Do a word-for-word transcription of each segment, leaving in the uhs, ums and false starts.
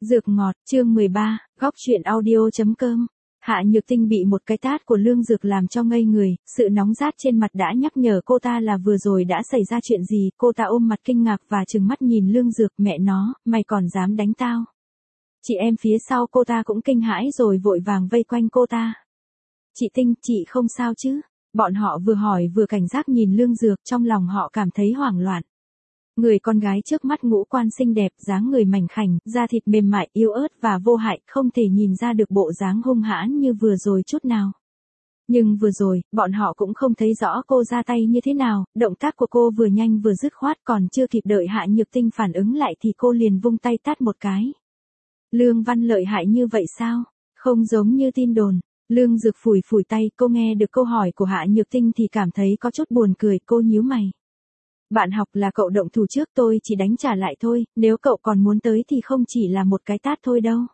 Dược ngọt, chương mười ba, góc truyện audio.com. Hạ Nhược Tinh bị một cái tát của Lương Dược làm cho ngây người, sự nóng rát trên mặt đã nhắc nhở cô ta là vừa rồi đã xảy ra chuyện gì, cô ta ôm mặt kinh ngạc và trừng mắt nhìn Lương Dược, mẹ nó, mày còn dám đánh tao. Chị em phía sau cô ta cũng kinh hãi rồi vội vàng vây quanh cô ta. Chị Tinh, chị không sao chứ? Bọn họ vừa hỏi vừa cảnh giác nhìn Lương Dược, trong lòng họ cảm thấy hoảng loạn. Người con gái trước mắt ngũ quan xinh đẹp, dáng người mảnh khảnh, da thịt mềm mại, yếu ớt và vô hại, không thể nhìn ra được bộ dáng hung hãn như vừa rồi chút nào. Nhưng vừa rồi, bọn họ cũng không thấy rõ cô ra tay như thế nào, động tác của cô vừa nhanh vừa dứt khoát, còn chưa kịp đợi Hạ Nhược Tinh phản ứng lại thì cô liền vung tay tát một cái. Lương Văn lợi hại như vậy sao? Không giống như tin đồn. Lương Dược phủi phủi tay, cô nghe được câu hỏi của Hạ Nhược Tinh thì cảm thấy có chút buồn cười, cô nhíu mày. Bạn học là cậu động thủ trước, tôi chỉ đánh trả lại thôi, nếu cậu còn muốn tới thì không chỉ là một cái tát thôi đâu.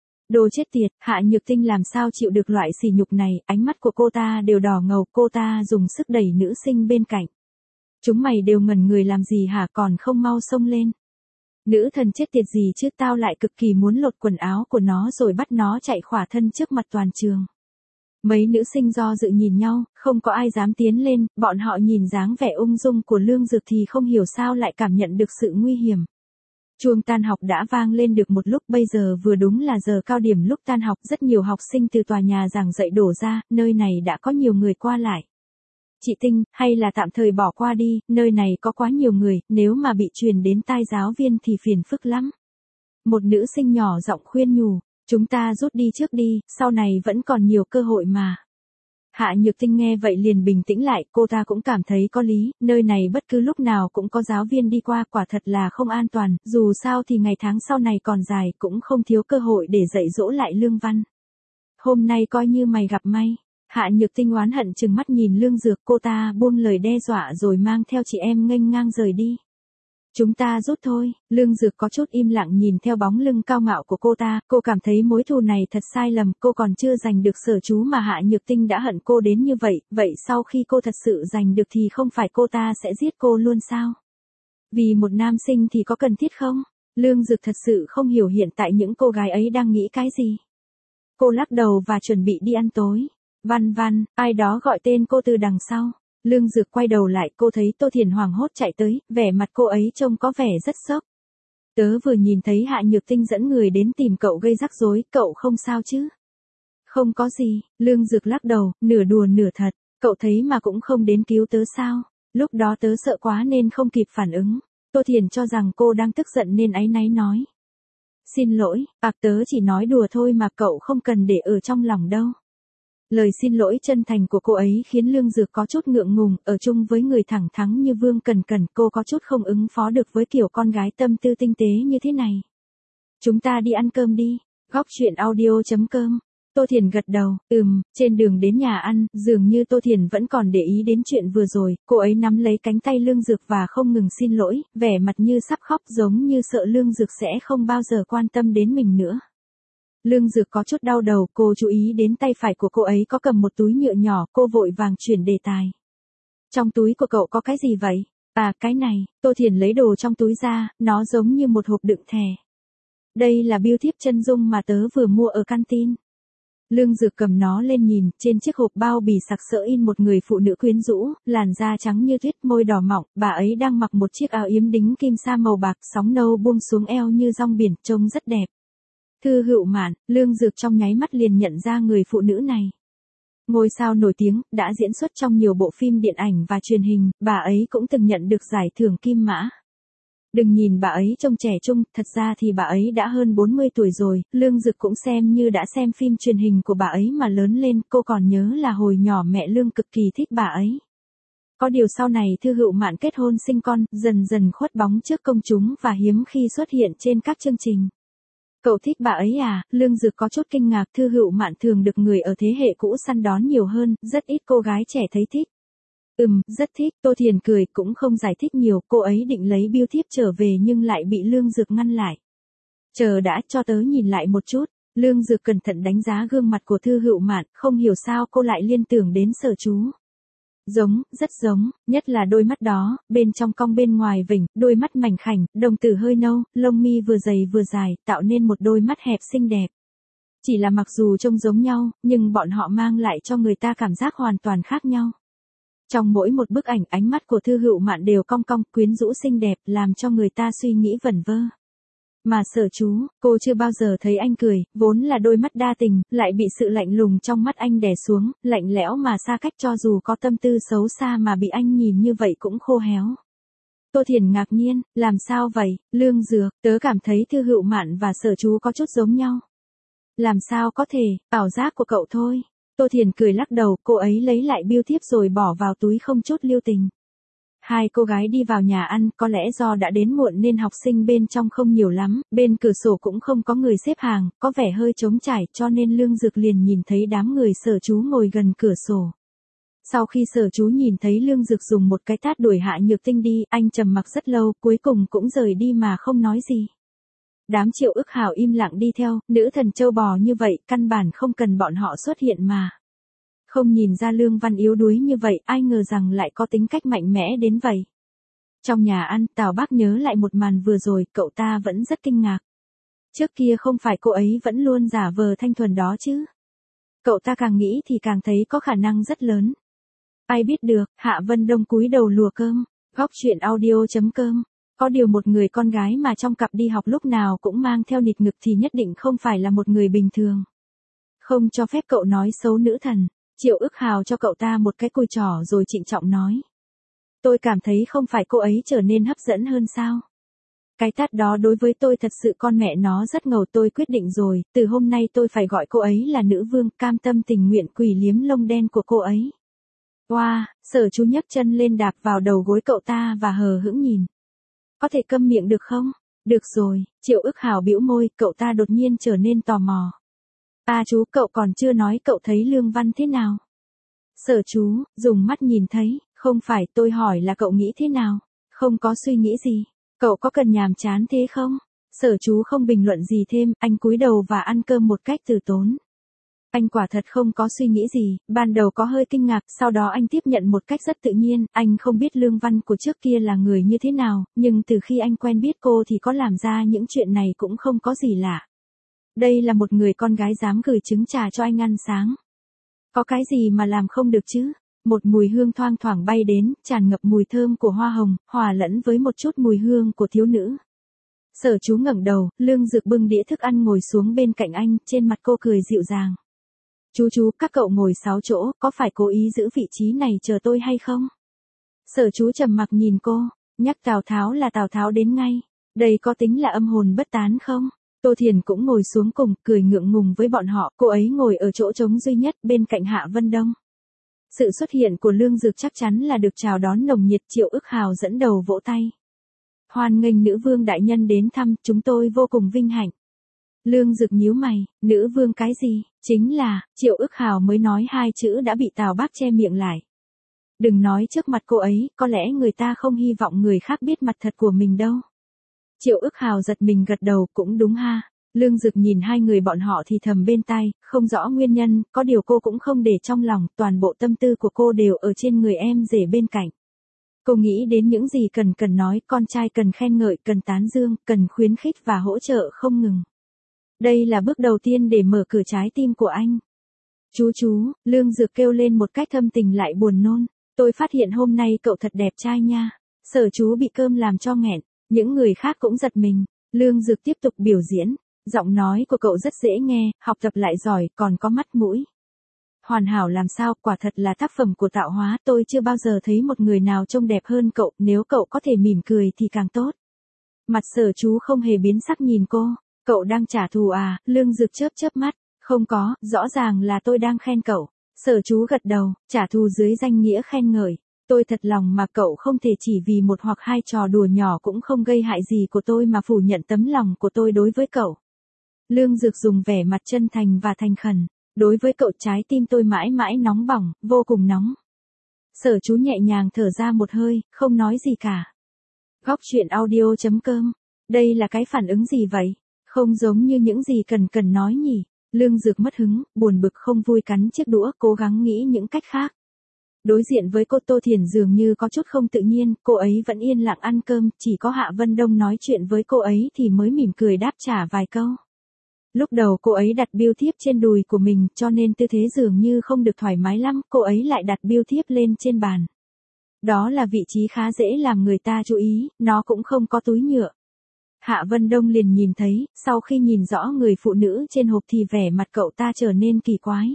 Đồ chết tiệt, Hạ Nhược Tinh làm sao chịu được loại sỉ nhục này, ánh mắt của cô ta đều đỏ ngầu, cô ta dùng sức đẩy nữ sinh bên cạnh. Chúng mày đều ngẩn người làm gì hả, còn không mau xông lên. Nữ thần chết tiệt gì chứ, tao lại cực kỳ muốn lột quần áo của nó rồi bắt nó chạy khỏa thân trước mặt toàn trường. Mấy nữ sinh do dự nhìn nhau, không có ai dám tiến lên, bọn họ nhìn dáng vẻ ung dung của Lương Dược thì không hiểu sao lại cảm nhận được sự nguy hiểm. Chuông tan học đã vang lên được một lúc, bây giờ vừa đúng là giờ cao điểm lúc tan học, rất nhiều học sinh từ tòa nhà giảng dạy đổ ra, nơi này đã có nhiều người qua lại. Chị Tinh, hay là tạm thời bỏ qua đi, nơi này có quá nhiều người, nếu mà bị truyền đến tai giáo viên thì phiền phức lắm. Một nữ sinh nhỏ giọng khuyên nhủ. Chúng ta rút đi trước đi, sau này vẫn còn nhiều cơ hội mà. Hạ Nhược Tinh nghe vậy liền bình tĩnh lại, cô ta cũng cảm thấy có lý, nơi này bất cứ lúc nào cũng có giáo viên đi qua, quả thật là không an toàn, dù sao thì ngày tháng sau này còn dài, cũng không thiếu cơ hội để dạy dỗ lại Lương Văn. Hôm nay coi như mày gặp may. Hạ Nhược Tinh oán hận trừng mắt nhìn Lương Dược, cô ta buông lời đe dọa rồi mang theo chị em nghênh ngang rời đi. Chúng ta rút thôi, Lương Dược có chút im lặng nhìn theo bóng lưng cao ngạo của cô ta, cô cảm thấy mối thù này thật sai lầm, cô còn chưa giành được sở chú mà Hạ Nhược Tinh đã hận cô đến như vậy, vậy sau khi cô thật sự giành được thì không phải cô ta sẽ giết cô luôn sao? Vì một nam sinh thì có cần thiết không? Lương Dược thật sự không hiểu hiện tại những cô gái ấy đang nghĩ cái gì. Cô lắc đầu và chuẩn bị đi ăn tối. Văn Văn, ai đó gọi tên cô từ đằng sau. Lương Dược quay đầu lại, cô thấy Tô Thiền hoảng hốt chạy tới, vẻ mặt cô ấy trông có vẻ rất sốc. Tớ vừa nhìn thấy Hạ Nhược Tinh dẫn người đến tìm cậu gây rắc rối, cậu không sao chứ? Không có gì, Lương Dược lắc đầu, nửa đùa nửa thật, cậu thấy mà cũng không đến cứu tớ sao? Lúc đó tớ sợ quá nên không kịp phản ứng. Tô Thiền cho rằng cô đang tức giận nên áy náy nói. Xin lỗi, à tớ chỉ nói đùa thôi mà, cậu không cần để ở trong lòng đâu. Lời xin lỗi chân thành của cô ấy khiến Lương Dược có chút ngượng ngùng, ở chung với người thẳng thắn như Vương Cần Cần, cô có chút không ứng phó được với kiểu con gái tâm tư tinh tế như thế này. Chúng ta đi ăn cơm đi, góc truyện audio.com. Tô Thiền gật đầu, ừm, trên đường đến nhà ăn, dường như Tô Thiền vẫn còn để ý đến chuyện vừa rồi, cô ấy nắm lấy cánh tay Lương Dược và không ngừng xin lỗi, vẻ mặt như sắp khóc giống như sợ Lương Dược sẽ không bao giờ quan tâm đến mình nữa. Lương Dược có chút đau đầu, cô chú ý đến tay phải của cô ấy có cầm một túi nhựa nhỏ, cô vội vàng chuyển đề tài. Trong túi của cậu có cái gì vậy? À, cái này, Tô Thiền lấy đồ trong túi ra, nó giống như một hộp đựng thẻ. Đây là bưu thiếp chân dung mà tớ vừa mua ở canteen. Lương Dược cầm nó lên nhìn, trên chiếc hộp bao bì sặc sỡ in một người phụ nữ quyến rũ, làn da trắng như tuyết, môi đỏ mọng, bà ấy đang mặc một chiếc áo yếm đính kim sa màu bạc, sóng nâu buông xuống eo như rong biển, trông rất đẹp. Thư Hữu Mạn, Lương Dược trong nháy mắt liền nhận ra người phụ nữ này. Ngôi sao nổi tiếng, đã diễn xuất trong nhiều bộ phim điện ảnh và truyền hình, bà ấy cũng từng nhận được giải thưởng Kim Mã. Đừng nhìn bà ấy trông trẻ trung, thật ra thì bà ấy đã hơn bốn mươi tuổi rồi, Lương Dược cũng xem như đã xem phim truyền hình của bà ấy mà lớn lên, cô còn nhớ là hồi nhỏ mẹ Lương cực kỳ thích bà ấy. Có điều sau này Thư Hữu Mạn kết hôn sinh con, dần dần khuất bóng trước công chúng và hiếm khi xuất hiện trên các chương trình. Cậu thích bà ấy à? Lương Dược có chút kinh ngạc, Thư Hữu Mạn thường được người ở thế hệ cũ săn đón nhiều hơn, rất ít cô gái trẻ thấy thích. Ừm, rất thích, Tô Thiền cười, cũng không giải thích nhiều, cô ấy định lấy bưu thiếp trở về nhưng lại bị Lương Dược ngăn lại. Chờ đã, cho tớ nhìn lại một chút. Lương Dược cẩn thận đánh giá gương mặt của Thư Hữu Mạn, không hiểu sao cô lại liên tưởng đến sở chú. Giống, rất giống, nhất là đôi mắt đó, bên trong cong bên ngoài vỉnh, đôi mắt mảnh khảnh, đồng tử hơi nâu, lông mi vừa dày vừa dài, tạo nên một đôi mắt hẹp xinh đẹp. Chỉ là mặc dù trông giống nhau, nhưng bọn họ mang lại cho người ta cảm giác hoàn toàn khác nhau. Trong mỗi một bức ảnh, ánh mắt của Thư Hựu Mạn đều cong cong, quyến rũ xinh đẹp, làm cho người ta suy nghĩ vẩn vơ. Mà Sở Chú, cô chưa bao giờ thấy anh cười, vốn là đôi mắt đa tình, lại bị sự lạnh lùng trong mắt anh đè xuống, lạnh lẽo mà xa cách, cho dù có tâm tư xấu xa mà bị anh nhìn như vậy cũng khô héo. Tô Thiển ngạc nhiên, làm sao vậy, Lương Dược, tớ cảm thấy Thư Hựu Mạn và Sở Chú có chút giống nhau. Làm sao có thể, ảo giác của cậu thôi. Tô Thiển cười lắc đầu, cô ấy lấy lại bưu thiếp rồi bỏ vào túi không chút lưu tình. Hai cô gái đi vào nhà ăn, có lẽ do đã đến muộn nên học sinh bên trong không nhiều lắm, bên cửa sổ cũng không có người xếp hàng, có vẻ hơi trống trải, cho nên Lương Dược liền nhìn thấy đám người Sở Chú ngồi gần cửa sổ. Sau khi Sở Chú nhìn thấy Lương Dược dùng một cái tát đuổi Hạ Nhược Tinh đi, anh trầm mặc rất lâu, cuối cùng cũng rời đi mà không nói gì. Đám Triệu Ức Hào im lặng đi theo, nữ thần châu bò như vậy, căn bản không cần bọn họ xuất hiện mà. Không nhìn ra Lương Văn yếu đuối như vậy, ai ngờ rằng lại có tính cách mạnh mẽ đến vậy. Trong nhà ăn, Tào Bác nhớ lại một màn vừa rồi, cậu ta vẫn rất kinh ngạc. Trước kia không phải cô ấy vẫn luôn giả vờ thanh thuần đó chứ. Cậu ta càng nghĩ thì càng thấy có khả năng rất lớn. Ai biết được, Hạ Vân Đông cúi đầu lùa cơm, góc chuyện audio chấm com. Có điều một người con gái mà trong cặp đi học lúc nào cũng mang theo nịt ngực thì nhất định không phải là một người bình thường. Không cho phép cậu nói xấu nữ thần. Triệu Ức Hào cho cậu ta một cái cùi trỏ rồi trịnh trọng nói. Tôi cảm thấy không phải cô ấy trở nên hấp dẫn hơn sao. Cái tát đó đối với tôi thật sự con mẹ nó rất ngầu, tôi quyết định rồi, từ hôm nay tôi phải gọi cô ấy là nữ vương, cam tâm tình nguyện quỳ liếm lông đen của cô ấy. Wow, Sở Chú nhấc chân lên đạp vào đầu gối cậu ta và hờ hững nhìn. Có thể câm miệng được không? Được rồi, Triệu Ức Hào bĩu môi, cậu ta đột nhiên trở nên tò mò. À chú, cậu còn chưa nói cậu thấy Lương Văn thế nào? Sở Chú, dùng mắt nhìn thấy, không phải, tôi hỏi là cậu nghĩ thế nào? Không có suy nghĩ gì. Cậu có cần nhàm chán thế không? Sở Chú không bình luận gì thêm, anh cúi đầu và ăn cơm một cách từ tốn. Anh quả thật không có suy nghĩ gì, ban đầu có hơi kinh ngạc, sau đó anh tiếp nhận một cách rất tự nhiên, anh không biết Lương Văn của trước kia là người như thế nào, nhưng từ khi anh quen biết cô thì có làm ra những chuyện này cũng không có gì lạ. Đây là một người con gái dám gửi trứng trà cho anh ăn sáng. Có cái gì mà làm không được chứ? Một mùi hương thoang thoảng bay đến, tràn ngập mùi thơm của hoa hồng, hòa lẫn với một chút mùi hương của thiếu nữ. Sở Chú ngẩng đầu, Lương Dược bưng đĩa thức ăn ngồi xuống bên cạnh anh, trên mặt cô cười dịu dàng. Chú chú, các cậu ngồi sáu chỗ, có phải cố ý giữ vị trí này chờ tôi hay không? Sở Chú trầm mặc nhìn cô, nhắc Tào Tháo là Tào Tháo đến ngay. Đây có tính là âm hồn bất tán không? Tô Thiển cũng ngồi xuống cùng, cười ngượng ngùng với bọn họ, cô ấy ngồi ở chỗ trống duy nhất bên cạnh Hạ Vân Đông. Sự xuất hiện của Lương Dược chắc chắn là được chào đón nồng nhiệt, Triệu Ức Hào dẫn đầu vỗ tay. Hoan nghênh nữ vương đại nhân đến thăm, chúng tôi vô cùng vinh hạnh. Lương Dược nhíu mày, nữ vương cái gì? Chính là, Triệu Ức Hào mới nói hai chữ đã bị Tào Bác che miệng lại. Đừng nói trước mặt cô ấy, có lẽ người ta không hy vọng người khác biết mặt thật của mình đâu. Triệu Ức Hào giật mình gật đầu, cũng đúng ha. Lương Dực nhìn hai người bọn họ thì thầm bên tai, không rõ nguyên nhân, có điều cô cũng không để trong lòng, toàn bộ tâm tư của cô đều ở trên người em rể bên cạnh. Cô nghĩ đến những gì cần cần nói, con trai cần khen ngợi, cần tán dương, cần khuyến khích và hỗ trợ không ngừng. Đây là bước đầu tiên để mở cửa trái tim của anh. Chú chú, Lương Dực kêu lên một cách thâm tình lại buồn nôn. Tôi phát hiện hôm nay cậu thật đẹp trai nha. Sở Chú bị cơm làm cho nghẹn. Những người khác cũng giật mình. Lương Dực tiếp tục biểu diễn. Giọng nói của cậu rất dễ nghe, học tập lại giỏi, còn có mắt mũi. Hoàn hảo làm sao, quả thật là tác phẩm của tạo hóa, tôi chưa bao giờ thấy một người nào trông đẹp hơn cậu, nếu cậu có thể mỉm cười thì càng tốt. Mặt Sở Chú không hề biến sắc nhìn cô, cậu đang trả thù à, Lương Dực chớp chớp mắt, không có, rõ ràng là tôi đang khen cậu. Sở Chú gật đầu, trả thù dưới danh nghĩa khen ngợi. Tôi thật lòng mà cậu không thể chỉ vì một hoặc hai trò đùa nhỏ cũng không gây hại gì của tôi mà phủ nhận tấm lòng của tôi đối với cậu. Lương Dực dùng vẻ mặt chân thành và thành khẩn. Đối với cậu trái tim tôi mãi mãi nóng bỏng, vô cùng nóng. Sở Chú nhẹ nhàng thở ra một hơi, không nói gì cả. Góc chuyện audio chấm com. Đây là cái phản ứng gì vậy? Không giống như những gì cần cần nói nhỉ? Lương Dực mất hứng, buồn bực không vui cắn chiếc đũa, cố gắng nghĩ những cách khác. Đối diện với cô Tô Thiền dường như có chút không tự nhiên, cô ấy vẫn yên lặng ăn cơm, chỉ có Hạ Vân Đông nói chuyện với cô ấy thì mới mỉm cười đáp trả vài câu. Lúc đầu cô ấy đặt bưu thiếp trên đùi của mình cho nên tư thế dường như không được thoải mái lắm, cô ấy lại đặt bưu thiếp lên trên bàn. Đó là vị trí khá dễ làm người ta chú ý, nó cũng không có túi nhựa. Hạ Vân Đông liền nhìn thấy, sau khi nhìn rõ người phụ nữ trên hộp thì vẻ mặt cậu ta trở nên kỳ quái.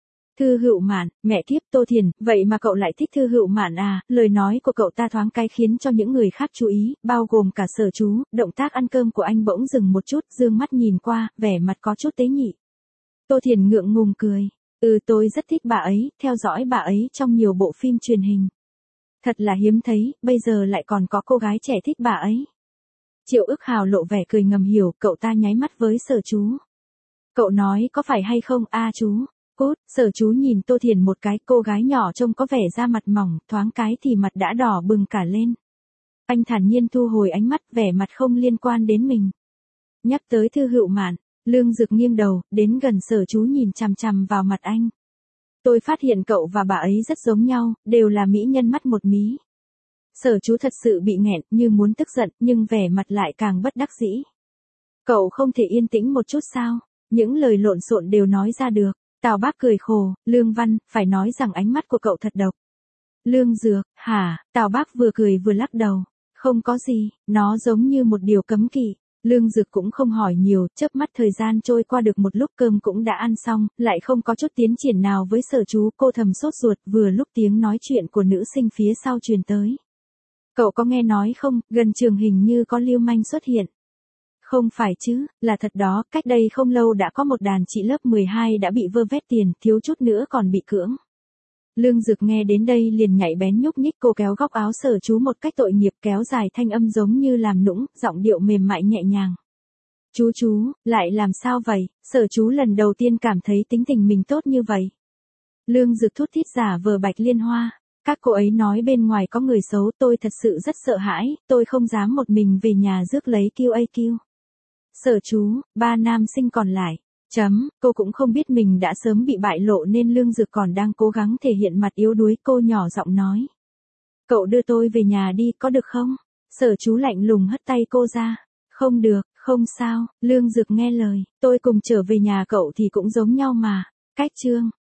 Thư Hữu Mạn, mẹ kiếp Tô Thiền, vậy mà cậu lại thích Thư Hữu Mạn à? Lời nói của cậu ta thoáng cái khiến cho những người khác chú ý, bao gồm cả Sở Chú. Động tác ăn cơm của anh bỗng dừng một chút, dương mắt nhìn qua, vẻ mặt có chút tế nhị. Tô Thiền ngượng ngùng cười, ừ tôi rất thích bà ấy, theo dõi bà ấy trong nhiều bộ phim truyền hình. Thật là hiếm thấy, bây giờ lại còn có cô gái trẻ thích bà ấy. Triệu Ức Hào lộ vẻ cười ngầm hiểu, cậu ta nháy mắt với Sở Chú. Cậu nói có phải hay không a chú? Cút, Sở Chú nhìn Tô Thiền một cái, cô gái nhỏ trông có vẻ da mặt mỏng, thoáng cái thì mặt đã đỏ bừng cả lên. Anh thản nhiên thu hồi ánh mắt, vẻ mặt không liên quan đến mình. Nhắc tới Thư Hữu Mạn, Lương Dực nghiêng đầu, đến gần Sở Chú nhìn chằm chằm vào mặt anh. Tôi phát hiện cậu và bà ấy rất giống nhau, đều là mỹ nhân mắt một mí. Sở Chú thật sự bị nghẹn, như muốn tức giận, nhưng vẻ mặt lại càng bất đắc dĩ. Cậu không thể yên tĩnh một chút sao? Những lời lộn xộn đều nói ra được. Tào Bác cười khổ, Lương Văn, phải nói rằng ánh mắt của cậu thật độc. Lương Dược, hả? Tào Bác vừa cười vừa lắc đầu. Không có gì, nó giống như một điều cấm kỵ. Lương Dược cũng không hỏi nhiều, chớp mắt thời gian trôi qua được một lúc cơm cũng đã ăn xong, lại không có chút tiến triển nào với Sở Chú, cô thầm sốt ruột, vừa lúc tiếng nói chuyện của nữ sinh phía sau truyền tới. Cậu có nghe nói không, gần trường hình như có lưu manh xuất hiện. Không phải chứ, là thật đó, cách đây không lâu đã có một đàn chị lớp mười hai đã bị vơ vét tiền, thiếu chút nữa còn bị cưỡng. Lương Dực nghe đến đây liền nhảy bén nhúc nhích, cô kéo góc áo Sở Chú một cách tội nghiệp, kéo dài thanh âm giống như làm nũng, giọng điệu mềm mại nhẹ nhàng. Chú chú, lại làm sao vậy? Sở Chú lần đầu tiên cảm thấy tính tình mình tốt như vậy. Lương Dực thút thít giả vờ Bạch Liên Hoa. Các cô ấy nói bên ngoài có người xấu, tôi thật sự rất sợ hãi, tôi không dám một mình về nhà rước lấy Q A Q. Sở Chú, ba nam sinh còn lại. Chấm, cô cũng không biết mình đã sớm bị bại lộ nên Lương Dực còn đang cố gắng thể hiện mặt yếu đuối, cô nhỏ giọng nói. Cậu đưa tôi về nhà đi, có được không? Sở Chú lạnh lùng hất tay cô ra. Không được, không sao, Lương Dực nghe lời, tôi cùng trở về nhà cậu thì cũng giống nhau mà. Cách chương.